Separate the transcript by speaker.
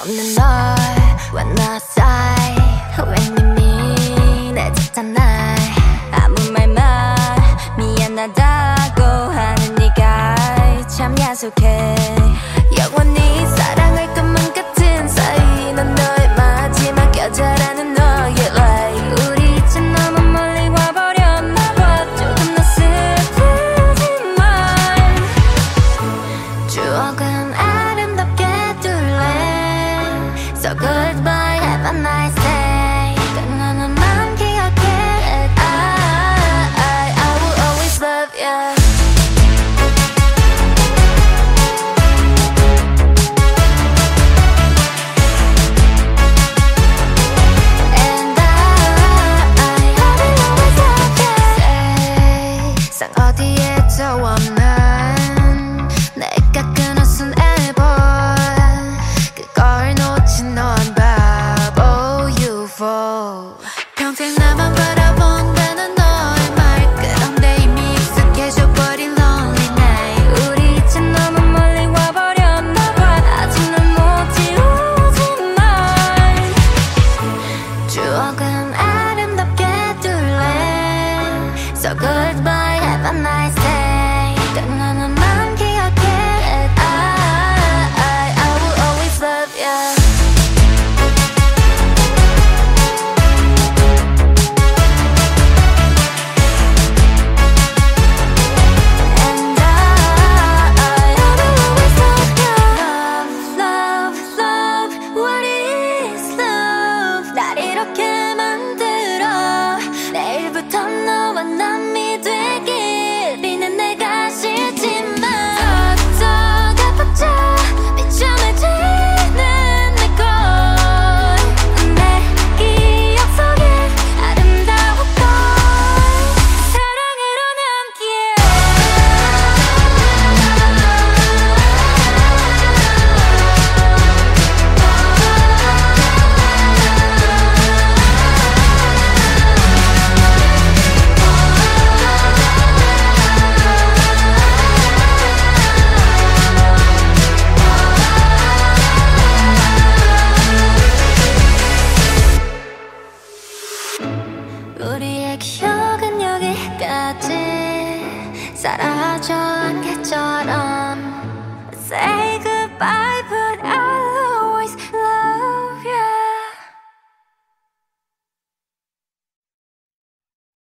Speaker 1: 없는 널 When I sigh 왠님이 내쳤잖아 아무 말만 미안하다고 하는 네가 참 야속해 영원히 사랑할 것만 같은 사이 넌 너의 마지막 여자라는 너의 lie 우리 이제 너무 멀리 와버렸나 봐 조금 더 슬프지만 추억은 아름답게 둘래 So goodbye have a nice day 끝나는만 기억해 I will always love you 어디에도 없는 내가 끊어쓴 앨범 그걸 놓친 넌 바보 UFO 평생 나만 바라본다는 너의 말 그런데 이미 익숙해져버린 lonely night 우리 이제 너무 멀리 와버렸나 봐 아직 난 못 지우지만 추억은 아름답게 둘래 So goodbye have a nice day 끝나는만 기억해 I will always love you And I will always love you Love, love, love What is love 날 이렇게 만들어 내일부터 너와 남이 되길 비는 내가 싫지만 어쩌가봤자 미쳐을 지는 내걸 내 기억 속에 아름다웠던 사랑으로 남기에 우리의 기억은 여기까지 사라져 안개처럼 Say goodbye